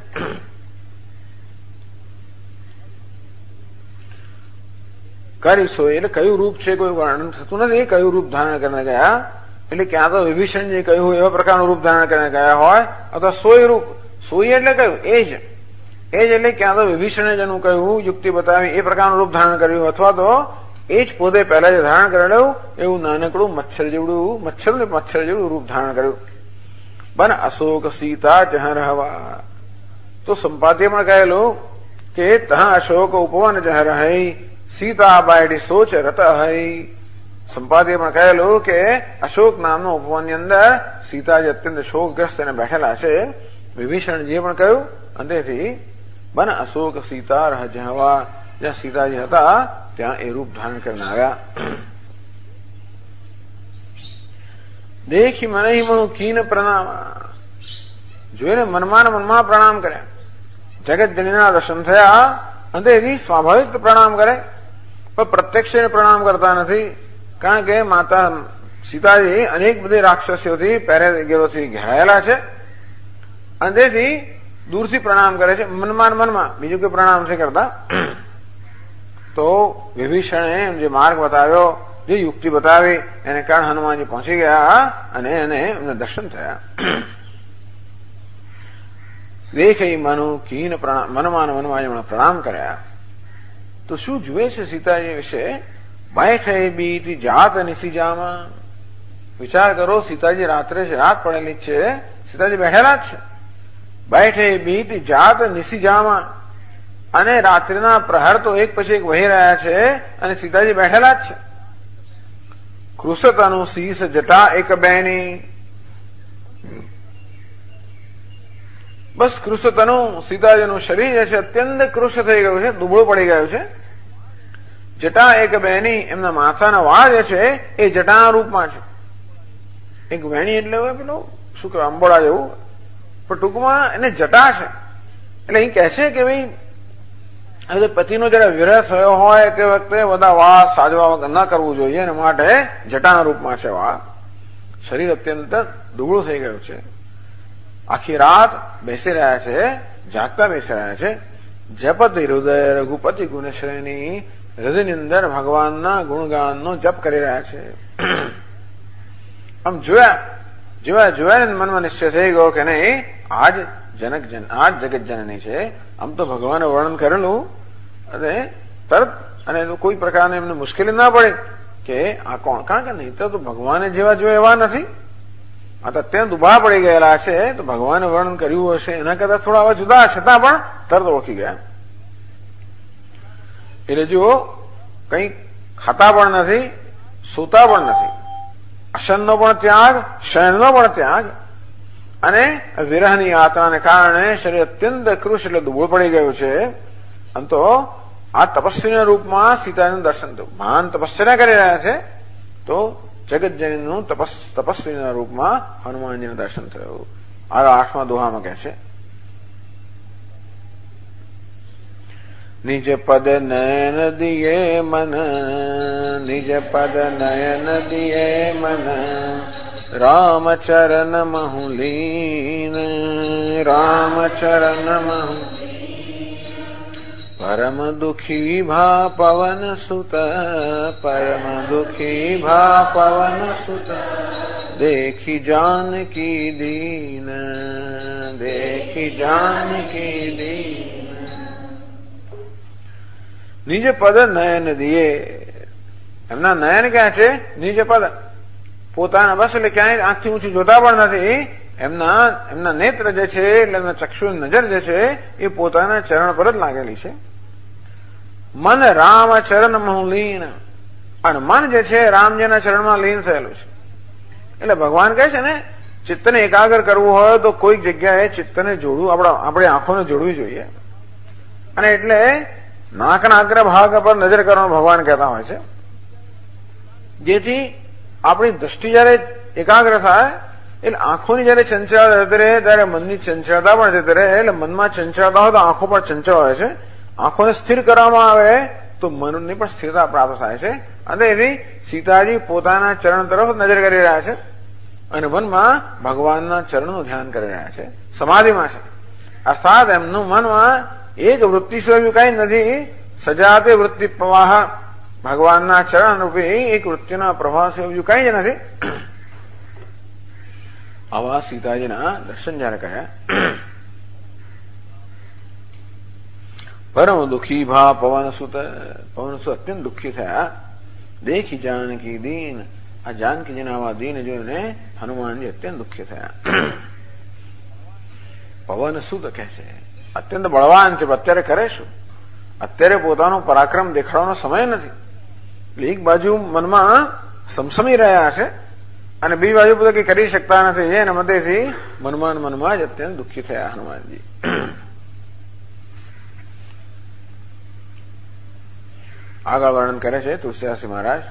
કરીશો એટલે કયું રૂપ છે કોઈ વર્ણન થતું નથી. કયું રૂપ ધારણ કરીને ગયા એટલે ક્યાં તો વિભીષણજી કહ્યું એવા પ્રકારનું રૂપ ધારણ કરીને ગયા હોય, અથવા સોય રૂપ. સોય એટલે કયું? એ જ એટલે ક્યાં તો વિભીષણે જેનું કહ્યું યુક્તિ બતાવી એ પ્રકારનું રૂપ ધારણ કર્યું, અથવા તો એ જ પોતે પહેલા જે ધારણ કરેલું એવું નાનકડું મચ્છર જેવડું રૂપ ધારણ કર્યું. બન અશોક સીતા જહ રહવા. તો સંપાદે પણ કહેલું કે તહ અશોક ઉપવન જહ રહી સીતા બાયડી સોચ રત હઈ. સંપાદે પણ કહેલું કે અશોક નામનો ઉપવનની અંદર સીતાજી અત્યંત શોકગ્રસ્ત એને બેઠેલા છે. વિભીષણજીએ પણ કહ્યું અંતેથી બન અશોક સીતા રહ જહવા. જ્યાં સીતાજી હતા ત્યાં એ રૂપ ધારણ કરીને આવ્યા. દેખી મને મહુ કીન પ્રણામ. જોઈને મનમાં પ્રણામ કર્યા. જગત જનીના દર્શન થયા અંતેથી સ્વાભાવિક પ્રણામ કરે, પણ પ્રત્યક્ષ પ્રણામ કરતા નથી. કારણ કે માતા સીતાજી અનેક બધી રાક્ષસીઓથી પેરેગેરોથી ઘેરાયેલા છે અને તેથી દૂરથી પ્રણામ કરે છે. મનમાં બીજું કોઈ પ્રણામ નથી કરતા. તો વિભીષણે જે માર્ગ બતાવ્યો, જે યુક્તિ બતાવી, એને કારણે હનુમાનજી પહોંચી ગયા અને એને એમને દર્શન થયા. દેખઈ મનુ કીન પ્રણામ. મનમાં પ્રણામ કર્યા. તો શું જુએ છે સીતાજી વિશે? બેઠે બીતી જાત નિશિજામાં. વિચાર કરો, સીતાજી રાત્રે રાત પડેલી છે, સીતાજી બેઠેલા જ છે. બેઠે બીતી જાત નિશિજામાં. અને રાત્રિના પ્રહર તો એક પછી એક વહી રહ્યા છે અને સીતાજી બેઠેલા જ છે. કૃષતનું શીશ જટા એક બેની. બસ કૃષતનું સીતાજીનું શરીર જે છે અત્યંત કૃષ થઈ ગયું છે, દુબળું પડી ગયું છે. જટા એક બેની, એમના માથાના વાળ જે છે એ જટાના રૂપમાં છે. એક વેણી એટલે પેલું શું કહેવાય અંબોડા જેવું, પણ ટૂંકમાં એને જટા છે. એટલે એ કહે છે કે ભાઈ હવે પતિનો જયારે વિરહ થયો હોય તે વખતે બધા વાળ સાજવા ન કરવું જોઈએ, એના માટે જટાના રૂપમાં છે વાળ. શરીર અત્યંત દુબળું થઈ ગયું છે. આખી રાત બેસી રહ્યા છે, જાગતા બેસી રહ્યા છે. જપતિ હૃદય રઘુપતિ ગુણશ્રેણી, હૃદયની અંદર ભગવાનના ગુણગાનનો જપ કરી રહ્યા છે. આમ જોયા મનમાં નિશ્ચય થઈ ગયો કે નહીં આજ જગત જનની છે. આમ તો ભગવાને વર્ણન કરેલું અને તરત અને કોઈ પ્રકારની એમને મુશ્કેલી ના પડી કે આ કોણ, કારણ કે નહીં તો ભગવાને જેવા જો એવા નથી. આ તો અત્યંત દુબળા પડી ગયેલા છે, તો ભગવાને વર્ણન કર્યું હશે એના કરતા થોડા આવા જુદા, છતાં પણ તરત ઓળખી ગયા. એટલે જો કઈ ખાતા પણ નથી, સૂતા પણ નથી, અશનનો પણ ત્યાગ, શયનનો પણ ત્યાગ, અને વિરહની યાત્રાને કારણે શરીર અત્યંત કૃશ એટલે દુબળું પડી ગયું છે. આમ તો આ તપસ્વીના રૂપમાં સીતાજીનું દર્શન થયું. મહાન તપસ્યા કરી રહ્યા છે, તો જગતજનીનું તપસ્વીના રૂપમાં હનુમાનજીનું દર્શન થયું. આ 8મા દોહામાં કહે છે, નિજ પદ નયન દિયે મન, નિજ પદ નયન દિયે મન, રામ ચરણ મહુ લીન, રામ ચરણ મહુ. પરમ દુખી ભા પવન સુત, પરમ દુખી ભા પવન સુત, દેખી જાનકી દીન, દેખી જાનકી દીન. નિજ પદ નયન દિયે, એમના નયન ક્યાં છે? નિજ પદ, પોતાના બસ એટલે ક્યાંય આંખથી ઊંચી જોતા પણ નથી. એમના નેત્ર જે છે એટલે એમના ચક્ષુ નજર જે છે એ પોતાના ચરણ પર જ લાગેલી છે. મન રામ ચરણ મહુ લીન, અને મન જે છે રામજીના ચરણમાં લીન થયેલું છે. એટલે ભગવાન કહે છે ને ચિત્તને એકાગ્ર કરવું હોય તો કોઈક જગ્યાએ ચિત્તને જોડવું, આપણે આંખોને જોડવી જોઈએ. અને એટલે નાકના અગ્રભાગ પર નજર કરવાનું ભગવાન કહેતા હોય છે, જેથી આપણી દ્રષ્ટિ જયારે એકાગ્ર થાય એટલે આંખોની જયારે ચંચળતા જતી રહે ત્યારે મનની ચંચળતા પણ જતી રહે. એટલે મનમાં ચંચળતા હોય તો આંખો પણ ચંચળ હોય છે. આંખોને સ્થિર કરવામાં આવે તો મનની પણ સ્થિરતા પ્રાપ્ત થાય છે. અને એથી સીતાજી પોતાના ચરણ તરફ નજર કરી રહ્યા છે અને મનમાં ભગવાનના ચરણનું ધ્યાન કરી રહ્યા છે, સમાધિમાં છે. અર્થાત એમનું મનમાં એક વૃત્તિ સિવાય કઈ નથી. સજાતે વૃત્તિ પ્રવાહ, ભગવાનના ચરણ રૂપી એક વૃત્તિના પ્રવાહ સિવાય કઈ જ નથી. આવા સીતાજીના દર્શન જયારે કર્યા. પરમ દુખી ભા પવન સુત, પવન સુત અત્યંત દુઃખી થયા. દેખી જાનકી દીન, આ જાનકીજીના આવા દીન જોઈને હનુમાનજી અત્યંત દુઃખી થયા. પવન સુત કહે છે અત્યંત બળવાન છે, અત્યારે કરે શું? અત્યારે પોતાનો પરાક્રમ દેખાડવાનો સમય નથી. એક બાજુ મનમાં સમસમી રહ્યા છે અને બીજી બાજુ બધા કઈ કરી શકતા નથી. એના મધ્યથી મનમાં જ અત્યંત દુઃખી થયા હનુમાનજી. આગળ વર્ણન કરે છે તુલસીદાસજી મહારાજ.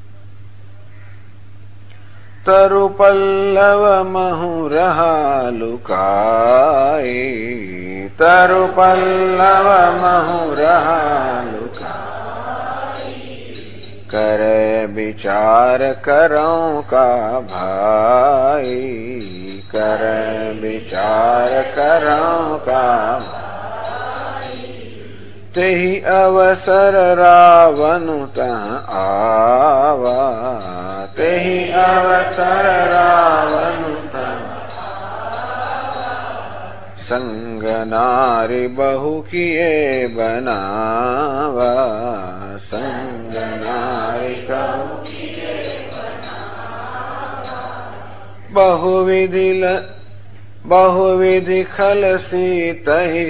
તરુ પલ્લવ મહુ રહા લુકાઈ, તરુ પલ્લવ મહુ રહા લુકાઈ, કરે વિચાર કરું કા ભાઈ, કરે વિચાર કરું કા. તેહી અવસર રાવણ તહ આવા, તેહી અવસર રાવણ તહ. સંગ નારી બહુ કિયે બનાવા, સંગ નારી કહું બહુવિધિ ખલસી તહી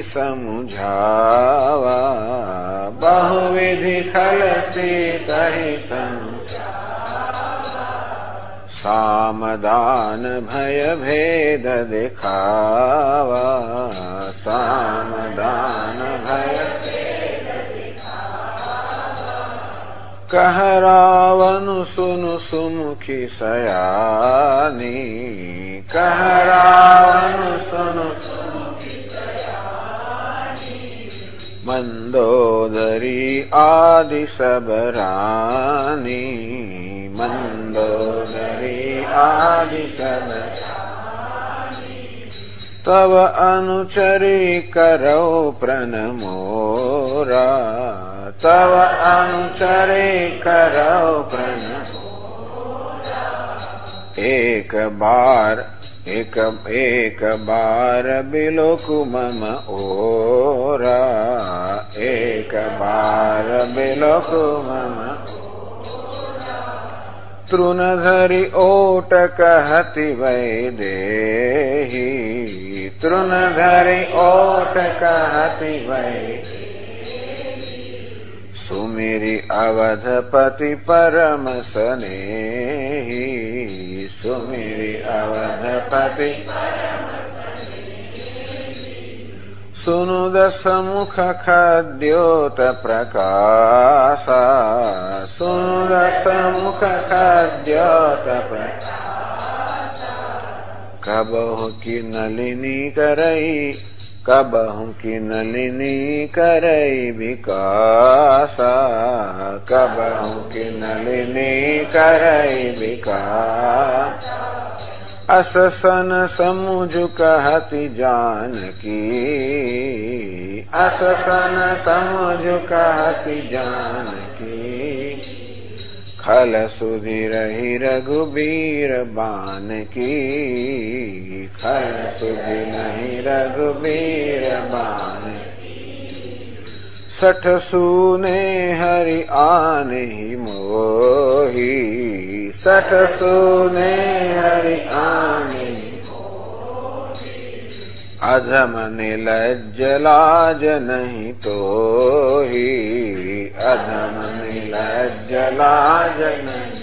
સમુઝાવા, બહુવિધિ ખલસી તહી સમુઝાવા. सामदान भय भेद दिखावा, सामदान भय कह रावण सुनु सुमुखी सयानी, कह रावण सुनु सुमुखी सयानी, मंदोदरी आदि सब रानी, मंदोदरी आदि सब रानी, तब अनुचरी करौ प्रणमोरा, तव अनुचरे करौ प्रणमोरा, एक बार बिलोकु मम ओरा, एक बार बिलोकु मम ओरा, तृणधरि ओट कहति वैदेही, तृणधरि ओट कहति वैदेही, सुमिरि अवधपति परम स्नेही, सुमिरि अवधपति परम स्नेही, सुनु दस मुख खद्योत प्रकाशा, सुनु दस मुख खद्योत प्रकाशा, कबहु की नलिनी करई, कबहु की नलिनी करई विकासा, कबहु की नलिनी करई विकासा, अस सन समुझ कहति जानकी, अस सन समुझ कहति जानकी, खल सुधि रही रघुबीर बानकी, खल सुधि नहीं रघुबीर बानकी, सठ सूने हरि आने ही मोही, सठ सूने हरि आने ही मोही, अधम निलज्ज लाज नहीं तोही, अधम निलज्ज लाज नहीं।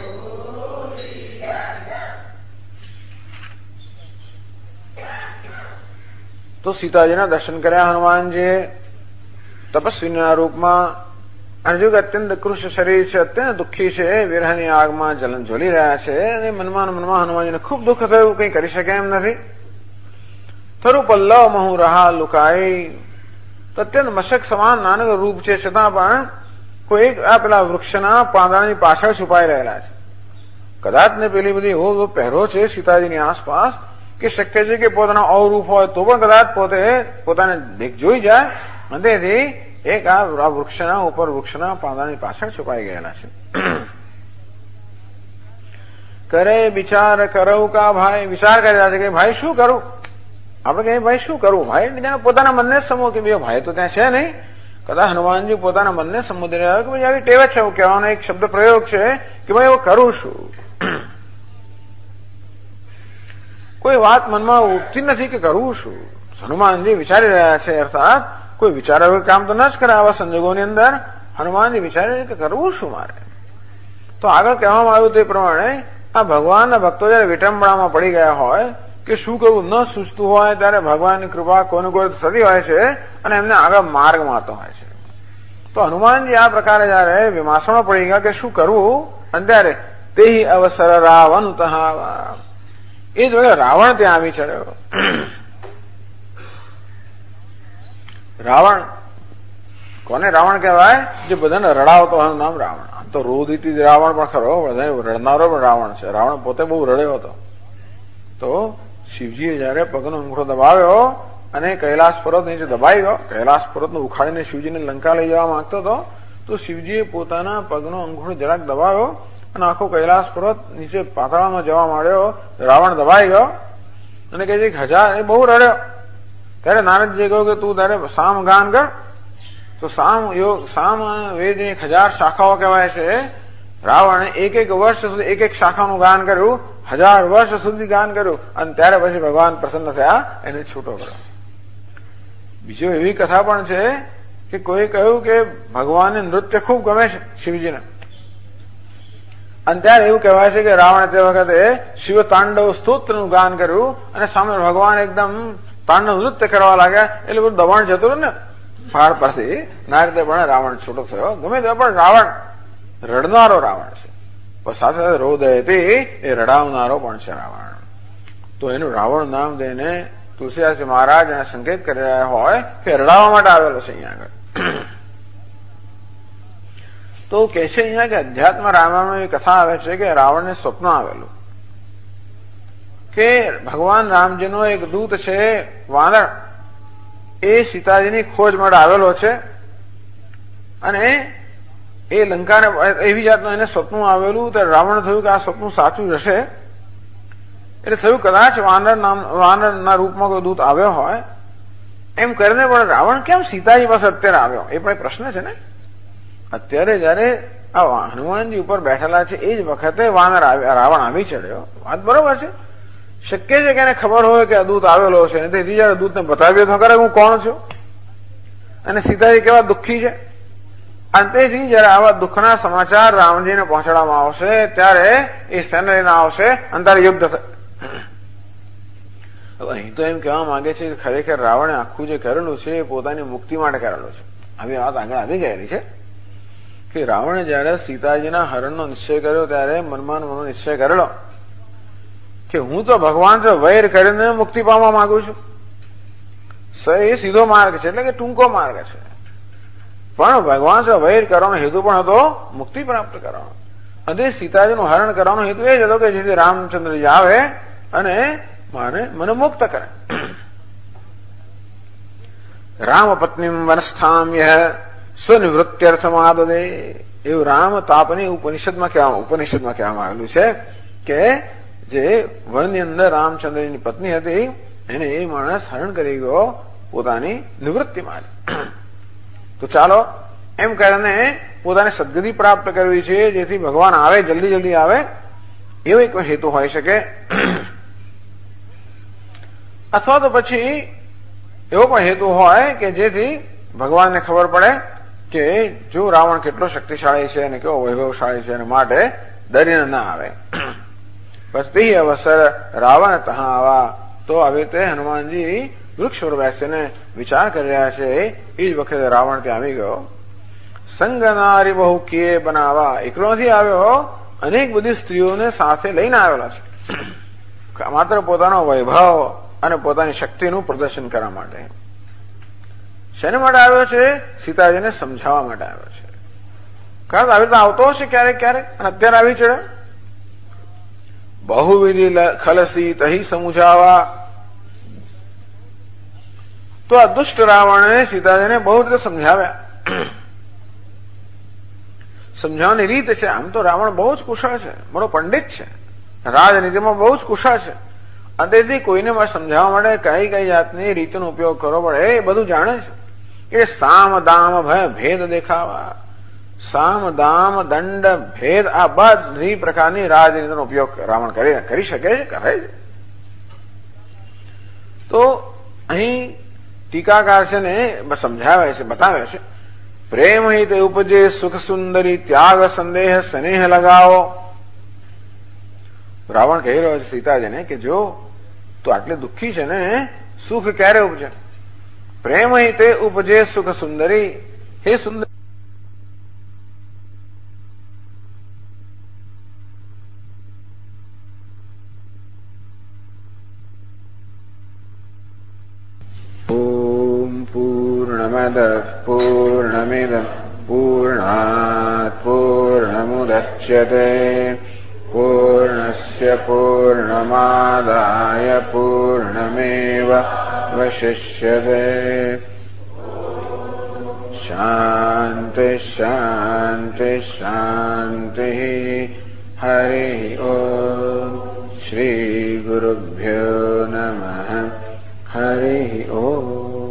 તો સીતાજીના દર્શન કર્યા હનુમાનજીએ તપસ્વીના રૂપમાં, અને જો કે અત્યંત કૃશ શરીર છે, અત્યંત દુઃખી છે, વિરહની આગમાં જલન ઝોલી રહ્યા છે, અને મનમાં હનુમાનજીને ખૂબ દુઃખ થયું, કંઈ કરી શકે એમ નથી. થરુ પલ્લવ મહુ રહા લુકાઈ, તો અત્યંત મશક સમાન નાનક રૂપ છે, છતાં પણ કોઈ એક આ પેલા વૃક્ષના પાંદડાની પાછળ છુપાઈ રહેલા છે. કદાચ ને પેલી બધી એવો પહેરો છે સીતાજીની આસપાસ કે શક્ય છે કે પોતાના અવરૂપ હોય તો પણ કદાચ પોતાને જોઈ જાય, અને તેથી એક આ વૃક્ષના ઉપર વૃક્ષના પાંદડાની પાછળ છુપાઈ ગયેલા છે. કરે વિચાર કરવું કા ભાઈ, વિચાર કરી રહ્યા છે કે ભાઈ શું કરું, આપણે કહીએ ભાઈ શું કરવું, ભાઈ પોતાના મનને સમૂહ કે બે ભાઈ તો ત્યાં છે નહીં. કદાચ હનુમાનજી પોતાના મનને સંબોધી રહ્યા કે ભાઈ આવી ટેવ છે, એવું કહેવાનો એક શબ્દ પ્રયોગ છે કે ભાઈ એવું કરું શું. કોઈ વાત મનમાં ઉઠતી નથી કે કરવું શું. હનુમાનજી વિચારી રહ્યા છે, અર્થાત કોઈ વિચારો કામ તો ન જ કરે આવા સંજોગોની અંદર. હનુમાનજી વિચારી કે કરવું શું મારે. તો આગળ કહેવામાં આવ્યું તે પ્રમાણે આ ભગવાનના ભક્તો જયારે વિટંબણામાં પડી ગયા હોય કે શું કરવું ન સૂચતું હોય, ત્યારે ભગવાનની કૃપા કોઈને કોઈ થતી હોય છે અને એમને આગળ માર્ગ મળતો હોય છે. તો હનુમાનજી આ પ્રકારે જયારે વિમાસણમાં પડી ગયા કે શું કરવું, અને ત્યારે તે અવસર રાવણ તહાવા, એ જ વખતે રાવણ ત્યાં આવી ચડ્યો. રાવણ કોને રાવણ કહેવાય? જે બધાને રડાવતો હોય નામ રાવણ. આમ તો રોદિતી રાવણ પણ ખરો, રડનારો પણ રાવણ છે. રાવણ પોતે બહુ રડ્યો હતો. તો શિવજીએ જયારે પગનો અંગૂઠો દબાવ્યો અને કૈલાસ પર્વત નીચે દબાઈ ગયો, કૈલાસ પર્વતને ઉખાડીને શિવજીને લંકા લઈ જવા માંગતો હતો, તો શિવજીએ પોતાના પગનો અંગૂઠો જરાક દબાવ્યો અને આખો કૈલાસ પર્વત નીચે પાતાળમાં જવા માંડ્યો. રાવણ દબાઈ ગયો અને કહે છે કે એ બહુ રડ્યો. ત્યારે નારદજીએ કહ્યું કે તું તારે સામ ગાન કર. તો સામ વેદની 1000 શાખાઓ કહેવાય છે. રાવણે એક વર્ષ સુધી એક શાખાનું ગાન કર્યું, 1000 વર્ષ સુધી ગાન કર્યું, અને ત્યારે પછી ભગવાન પ્રસન્ન થયા, એને છૂટો કર્યો. બીજો એવી કથા પણ છે કે કોઈ કહ્યું કે ભગવાનને નૃત્ય ખૂબ ગમે છે શિવજીને, અને ત્યારે એવું કહેવાય છે કે રાવણે તે વખતે શિવ તાંડવ સ્તોત્રનું ગાન કર્યું અને સામે ભગવાન એકદમ તાંડવ નૃત્ય કરવા લાગ્યા એટલે બધું દબાણ જતું રહ્યું ને પહાડ પરથી ના રીતે પણ રાવણ છૂટો થયો. ગમે તે પણ રાવણ રડનારો રાવણ છે, પણ સાથે સાથે રોદયથી એ રડાવનારો પણ છે રાવણ. તો એનું રાવણ નામ દઈને તુલસીદાસજી મહારાજ એને સંકેત કરી રહ્યા હોય કે રડાવવા માટે આવેલો છે અહીંયા આગળ. તો કે છે અહીંયા કે અધ્યાત્મ રામાયણમાં એવી કથા આવે છે કે રાવણને સ્વપ્ન આવેલું કે ભગવાન રામજીનો એક દૂત છે વાનર, એ સીતાજીની ખોજ માટે આવેલો છે અને એ લંકાને એવી જાતનું એને સ્વપ્ન આવેલું. ત્યારે રાવણ થયું કે આ સ્વપ્ન સાચું હશે, એટલે થયું કદાચ વાનરના રૂપમાં કોઈ દૂત આવ્યો હોય એમ કરીને. પણ રાવણ કેમ સીતાજી પાસે અત્યારે આવ્યો એ પણ પ્રશ્ન છે ને. અત્યારે જયારે આ હનુમાનજી ઉપર બેઠેલા છે એ જ વખતે રાવણ આવી ચડ્યો. વાત બરોબર છે. શક્ય છે કે એને ખબર હોય કે આ દૂત આવેલો છે, તેથી જયારે દૂતને બતાવ્યો તો ખરે હું કોણ છું અને સીતાજી કેવા દુઃખી છે. અને તેથી જયારે આવા દુઃખના સમાચાર રામજીને પહોંચાડવામાં આવશે ત્યારે એ સેના લઈને આવશે અને તારે યુદ્ધ થશે. અહીં તો એમ કહેવા માંગે છે કે ખરેખર રાવણે આખું જે કરેલું છે એ પોતાની મુક્તિ માટે કરેલું છે. આવી વાત આગળ આવી ગયેલી છે કે રાવણે જયારે સીતાજીના હરણનો નિશ્ચય કર્યો ત્યારે મનમાં મનો નિશ્ચય કરેલો કે હું તો ભગવાન से વૈર કરીને મુક્તિ પામવા માંગુ છું. એ સીધો માર્ગ છે, એટલે કે ટૂંકો માર્ગ છે. પણ ભગવાન से વૈર કરવાનો હેતુ પણ હતો મુક્તિ પ્રાપ્ત કરવાનો. અને સીતાજીનું હરણ કરવાનો હેતુ એ જ હતો કે જેથી રામચંદ્રજી આવે અને મને મુક્ત કરે. રામ પત્ની વનસ્થામ્ય સ્વનિવૃત્ત્યર્થમાદદે, એવું રામ તાપની ઉપનિષદમાં કહેવામાં આવેલું છે કે જે વનની અંદર રામચંદ્રની પત્ની હતી એને એ માણસ હરણ કરી ગયો પોતાની નિવૃત્તિ માટે. તો ચાલો એમ કરીને પોતાને સદગતિ પ્રાપ્ત કરવી છે જેથી ભગવાન આવે, જલ્દી આવે, એવો એક હેતુ હોઈ શકે. અથવા તો પછી એવો પણ હેતુ હોય કે જેથી ભગવાનને ખબર પડે કે જો રાવણ કેટલો શક્તિશાળી છે અને કેવો વૈભવશાળી છે અને માટે ડરીને ના આવે. બસ તે અવસર રાવણ તહા આવા. તો આવી રીતે હનુમાનજી વૃક્ષ પર બેસીને વિચાર કરી રહ્યા છે એ જ વખતે રાવણ ત્યાં આવી ગયો. સંગ નારી બહુ કિયે બનાવા, એકલો નથી આવ્યો, અનેક બધી સ્ત્રીઓને સાથે લઈને આવેલો છે માત્ર પોતાનો વૈભવ અને પોતાની શક્તિનું પ્રદર્શન કરવા માટે. શેને માટે આવ્યો છે? સીતાજીને સમજાવવા માટે આવ્યો છે. કારણ આવી રીતે આવતો હશે ક્યારેક ક્યારેક અને અત્યારે આવી ચડે. બહુવિધિ ખલસી તહી સમુજાવા. તો આ દુષ્ટ રાવણે સીતાજીને બહુ રીતે સમજાવ્યા. સમજાવવાની રીત છે. આમ તો રાવણ બહુ જ કુશળ છે, મોટો પંડિત છે, રાજનીતિમાં બહુ જ કુશળ છે. અને તેથી કોઈને સમજાવવા માટે કઈ કઈ જાતની રીતનો ઉપયોગ કરવો પડે એ બધું જાણે છે. એ સામ દામ ભય ભેદ દેખાવા, સામ દામ દંડ ભેદ, આ બધી પ્રકારની રાજનીતિનો ઉપયોગ રાવણ કરી શકે છે, કરે છે. તો અહીં ટીકાકાર છે ને સમજાવે છે, બતાવે છે. પ્રેમ હિત ઉપજે સુખ સુંદરી, ત્યાગ સંદેહ સ્નેહ લગાવો. રાવણ કહી રહ્યો છે સીતાજીને કે જો તું આટલી દુઃખી છે ને, સુખ ક્યારે ઉપજે? પ્રેમ હિતે ઉપજે સુખ સુંદરી. હે સુંદર પૂર્ણમદ પૂર્ણમિદં પૂર્ણાત પૂર્ણમુદચ્યતે પૂર્ણસ્ય પૂર્ણમાદાય પૂર્ણમેવાવશિષ્યતે. શાંતિ શાંતિ શાંતિ. હરિ ઓમ. શ્રી ગુરુભ્યો નમઃ. હરિ ઓમ.